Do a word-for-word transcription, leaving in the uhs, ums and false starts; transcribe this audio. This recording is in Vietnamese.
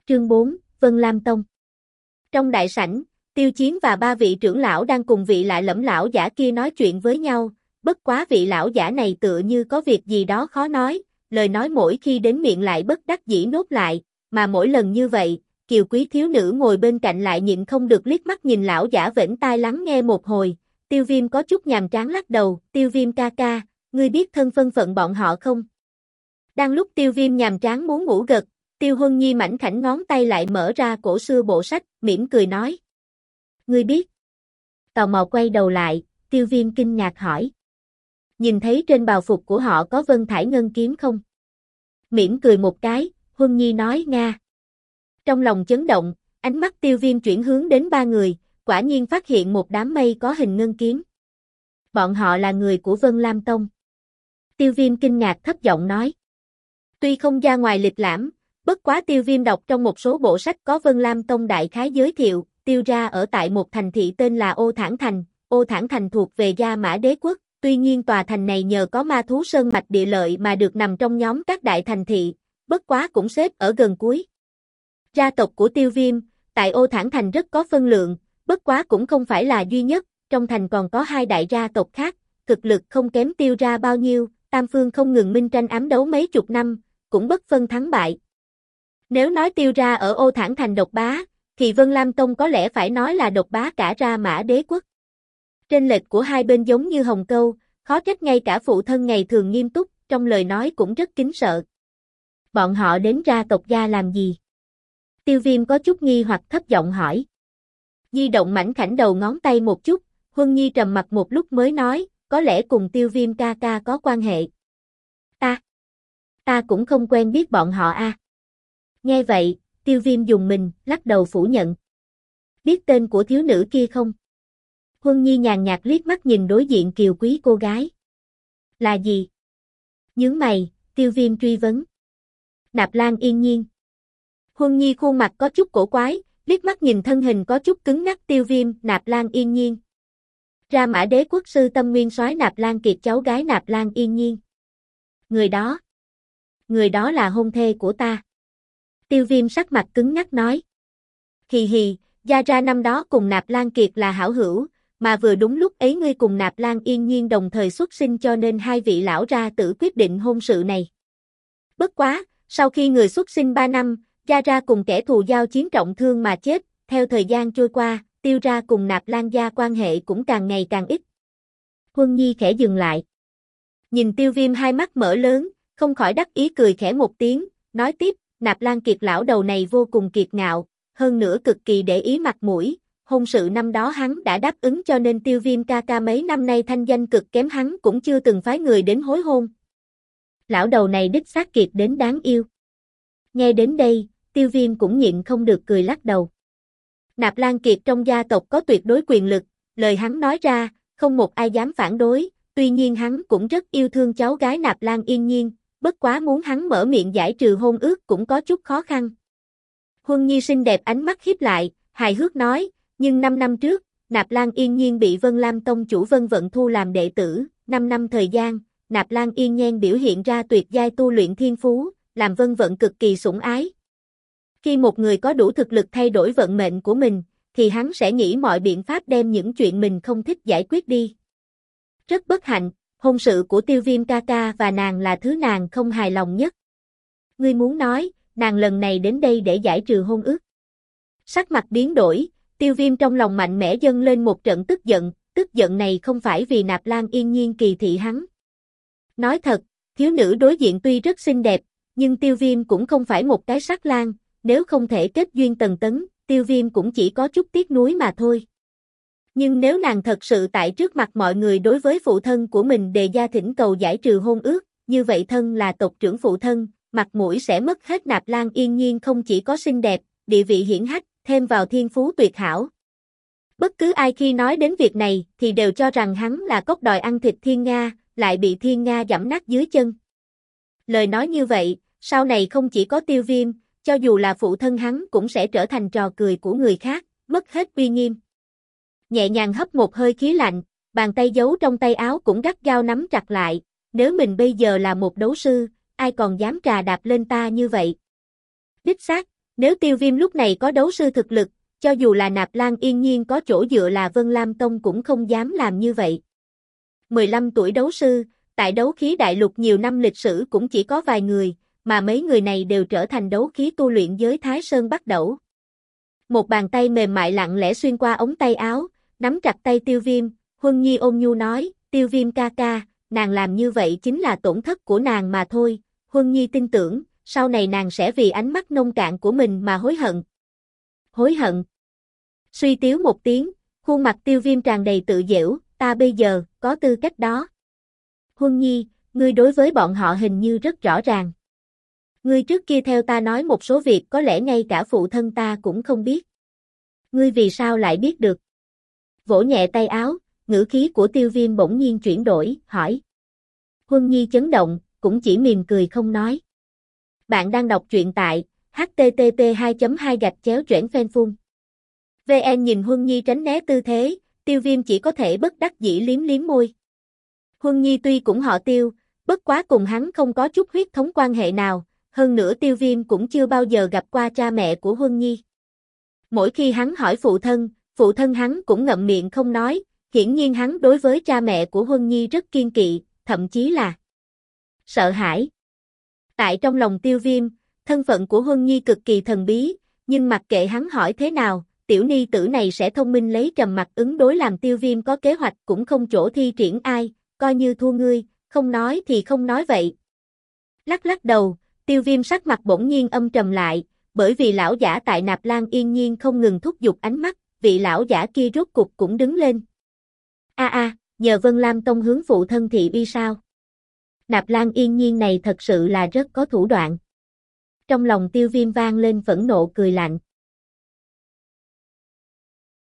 Chương bốn, Vân Lam Tông. Trong đại sảnh, Tiêu Chiến và ba vị trưởng lão đang cùng vị lạ lẫm lão giả kia nói chuyện với nhau, bất quá vị lão giả này tựa như có việc gì đó khó nói, lời nói mỗi khi đến miệng lại bất đắc dĩ nốt lại, mà mỗi lần như vậy, kiều quý thiếu nữ ngồi bên cạnh lại nhịn không được liếc mắt nhìn lão giả vểnh tai lắng nghe một hồi. Tiêu Viêm có chút nhàm chán lắc đầu, Tiêu Viêm ca ca, ngươi biết thân phân phận bọn họ không? Đang lúc Tiêu Viêm nhàm chán muốn ngủ gật, Tiêu Huân Nhi mảnh khảnh ngón tay lại mở ra cổ xưa bộ sách, mỉm cười nói. Ngươi biết? Tò mò quay đầu lại, Tiêu Viêm kinh ngạc hỏi. Nhìn thấy trên bào phục của họ có vân thải ngân kiếm không? Mỉm cười một cái, Huân Nhi nói nga. Trong lòng chấn động, ánh mắt Tiêu Viêm chuyển hướng đến ba người, quả nhiên phát hiện một đám mây có hình ngân kiếm. Bọn họ là người của Vân Lam Tông. Tiêu Viêm kinh ngạc thấp giọng nói. Tuy không ra ngoài lịch lãm, bất quá Tiêu Viêm đọc trong một số bộ sách có Vân Lam Tông đại khái giới thiệu, Tiêu ra ở tại một thành thị tên là Ô Thản Thành, Ô Thản Thành thuộc về Gia Mã Đế Quốc, tuy nhiên tòa thành này nhờ có ma thú sơn mạch địa lợi mà được nằm trong nhóm các đại thành thị, bất quá cũng xếp ở gần cuối. Gia tộc của Tiêu Viêm, tại Ô Thản Thành rất có phân lượng, bất quá cũng không phải là duy nhất, trong thành còn có hai đại gia tộc khác, thực lực không kém Tiêu ra bao nhiêu, tam phương không ngừng minh tranh ám đấu mấy chục năm, cũng bất phân thắng bại. Nếu nói Tiêu ra ở Ô Thản Thành độc bá, thì Vân Lam Tông có lẽ phải nói là độc bá cả Gia Mã Đế Quốc. Trên lệch của hai bên giống như hồng câu, khó trách ngay cả phụ thân ngày thường nghiêm túc, trong lời nói cũng rất kính sợ. Bọn họ đến ra tộc gia làm gì? Tiêu Viêm có chút nghi hoặc thấp giọng hỏi. Di động mảnh khảnh đầu ngón tay một chút, Huân Nhi trầm mặt một lúc mới nói, có lẽ cùng Tiêu Viêm ca ca có quan hệ. Ta, ta cũng không quen biết bọn họ a. À. Nghe vậy, Tiêu Viêm dùng mình, lắc đầu phủ nhận. Biết tên của thiếu nữ kia không? Huân Nhi nhàn nhạt liếc mắt nhìn đối diện kiều quý cô gái. Là gì? Nhướng mày, Tiêu Viêm truy vấn. Nạp Lan Yên Nhiên. Huân Nhi khuôn mặt có chút cổ quái, liếc mắt nhìn thân hình có chút cứng ngắc Tiêu Viêm, Nạp Lan Yên Nhiên. Ra Mã Đế Quốc sư Tâm Nguyên soái Nạp Lan Kiệt cháu gái Nạp Lan Yên Nhiên. Người đó. Người đó là hôn thê của ta. Tiêu Viêm sắc mặt cứng ngắc nói. Hì hì, Gia Ra năm đó cùng Nạp Lan Kiệt là hảo hữu, mà vừa đúng lúc ấy ngươi cùng Nạp Lan Yên Nhiên đồng thời xuất sinh cho nên hai vị lão ra tử quyết định hôn sự này. Bất quá, sau khi người xuất sinh ba năm, Gia Ra cùng kẻ thù giao chiến trọng thương mà chết, theo thời gian trôi qua, Tiêu ra cùng Nạp Lan gia quan hệ cũng càng ngày càng ít. Huân Nhi khẽ dừng lại. Nhìn Tiêu Viêm hai mắt mở lớn, không khỏi đắc ý cười khẽ một tiếng, nói tiếp, Nạp Lan Kiệt lão đầu này vô cùng kiệt ngạo, hơn nữa cực kỳ để ý mặt mũi, hôn sự năm đó hắn đã đáp ứng cho nên Tiêu Viêm ca ca mấy năm nay thanh danh cực kém hắn cũng chưa từng phái người đến hối hôn. Lão đầu này đích xác kiệt đến đáng yêu. Nghe đến đây, Tiêu Viêm cũng nhịn không được cười lắc đầu. Nạp Lan Kiệt trong gia tộc có tuyệt đối quyền lực, lời hắn nói ra, không một ai dám phản đối, tuy nhiên hắn cũng rất yêu thương cháu gái Nạp Lan Yên Nhiên, bất quá muốn hắn mở miệng giải trừ hôn ước cũng có chút khó khăn. Huân Nhi xinh đẹp ánh mắt híp lại, hài hước nói, nhưng năm năm trước, Nạp Lan Yên Nhiên bị Vân Lam Tông chủ Vân Vận thu làm đệ tử, năm năm thời gian, Nạp Lan Yên Nhiên biểu hiện ra tuyệt giai tu luyện thiên phú, làm Vân Vận cực kỳ sủng ái. Khi một người có đủ thực lực thay đổi vận mệnh của mình, thì hắn sẽ nghĩ mọi biện pháp đem những chuyện mình không thích giải quyết đi. Rất bất hạnh, hôn sự của Tiêu Viêm ca ca và nàng là thứ nàng không hài lòng nhất. Ngươi muốn nói, nàng lần này đến đây để giải trừ hôn ước. Sắc mặt biến đổi, Tiêu Viêm trong lòng mạnh mẽ dâng lên một trận tức giận, tức giận này không phải vì Nạp Lan Yên Nhiên kỳ thị hắn. Nói thật, thiếu nữ đối diện tuy rất xinh đẹp, nhưng Tiêu Viêm cũng không phải một cái sắc lang, nếu không thể kết duyên tầng tấn, Tiêu Viêm cũng chỉ có chút tiếc nuối mà thôi. Nhưng nếu nàng thật sự tại trước mặt mọi người đối với phụ thân của mình đề ra thỉnh cầu giải trừ hôn ước, như vậy thân là tộc trưởng phụ thân, mặt mũi sẽ mất hết. Nạp Lan Yên Nhiên không chỉ có xinh đẹp, địa vị hiển hách, thêm vào thiên phú tuyệt hảo. Bất cứ ai khi nói đến việc này thì đều cho rằng hắn là cóc đòi ăn thịt Thiên Nga, lại bị Thiên Nga giẫm nát dưới chân. Lời nói như vậy, sau này không chỉ có Tiêu Viêm, cho dù là phụ thân hắn cũng sẽ trở thành trò cười của người khác, mất hết uy nghiêm. Nhẹ nhàng hấp một hơi khí lạnh, bàn tay giấu trong tay áo cũng gắt gao nắm chặt lại, nếu mình bây giờ là một đấu sư, ai còn dám trà đạp lên ta như vậy. Đích xác, Nếu Tiêu Viêm lúc này có đấu sư thực lực, cho dù là Nạp Lan Yên Nhiên có chỗ dựa là Vân Lam Tông cũng không dám làm như vậy. mười lăm tuổi đấu sư, tại đấu khí đại lục nhiều năm lịch sử cũng chỉ có vài người, mà mấy người này đều trở thành đấu khí tu luyện giới Thái Sơn Bắt Đẩu. Một bàn tay mềm mại lặng lẽ xuyên qua ống tay áo, nắm chặt tay Tiêu Viêm, Huân Nhi ôn nhu nói, Tiêu Viêm ca ca, nàng làm như vậy chính là tổn thất của nàng mà thôi, Huân Nhi tin tưởng, sau này nàng sẽ vì ánh mắt nông cạn của mình mà hối hận. Hối hận. Suy tiếu một tiếng, khuôn mặt Tiêu Viêm tràn đầy tự giễu, ta bây giờ, có tư cách đó. Huân Nhi, ngươi đối với bọn họ hình như rất rõ ràng. Ngươi trước kia theo ta nói một số việc có lẽ ngay cả phụ thân ta cũng không biết. Ngươi vì sao lại biết được? Vỗ nhẹ tay áo, ngữ khí của Tiêu Viêm bỗng nhiên chuyển đổi, hỏi. Huân Nhi chấn động, cũng chỉ mỉm cười không nói. Bạn đang đọc truyện tại h t t p hai chấm hai gạch chéo choảng phên phun. vê en nhìn Huân Nhi tránh né tư thế, Tiêu Viêm chỉ có thể bất đắc dĩ liếm liếm môi. Huân Nhi tuy cũng họ Tiêu, bất quá cùng hắn không có chút huyết thống quan hệ nào, hơn nữa Tiêu Viêm cũng chưa bao giờ gặp qua cha mẹ của Huân Nhi. Mỗi khi hắn hỏi phụ thân, phụ thân hắn cũng ngậm miệng không nói, hiển nhiên hắn đối với cha mẹ của Huân Nhi rất kiên kỵ, thậm chí là sợ hãi. Tại trong lòng Tiêu Viêm, thân phận của Huân Nhi cực kỳ thần bí, nhưng mặc kệ hắn hỏi thế nào, tiểu ni tử này sẽ thông minh lấy trầm mặc ứng đối làm Tiêu Viêm có kế hoạch cũng không chỗ thi triển ai, coi như thua ngươi, không nói thì không nói vậy. Lắc lắc đầu, Tiêu Viêm sắc mặt bỗng nhiên âm trầm lại, bởi vì lão giả tại Nạp Lan Yên Nhiên không ngừng thúc giục ánh mắt, vị lão giả kia rốt cục cũng đứng lên. A a, nhờ Vân Lam Tông hướng phụ thân thị uy sao? Nạp Lan Yên Nhiên này thật sự là rất có thủ đoạn. Trong lòng Tiêu Viêm vang lên phẫn nộ cười lạnh.